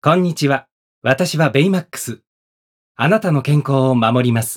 こんにちは。私はベイマックス。あなたの健康を守ります。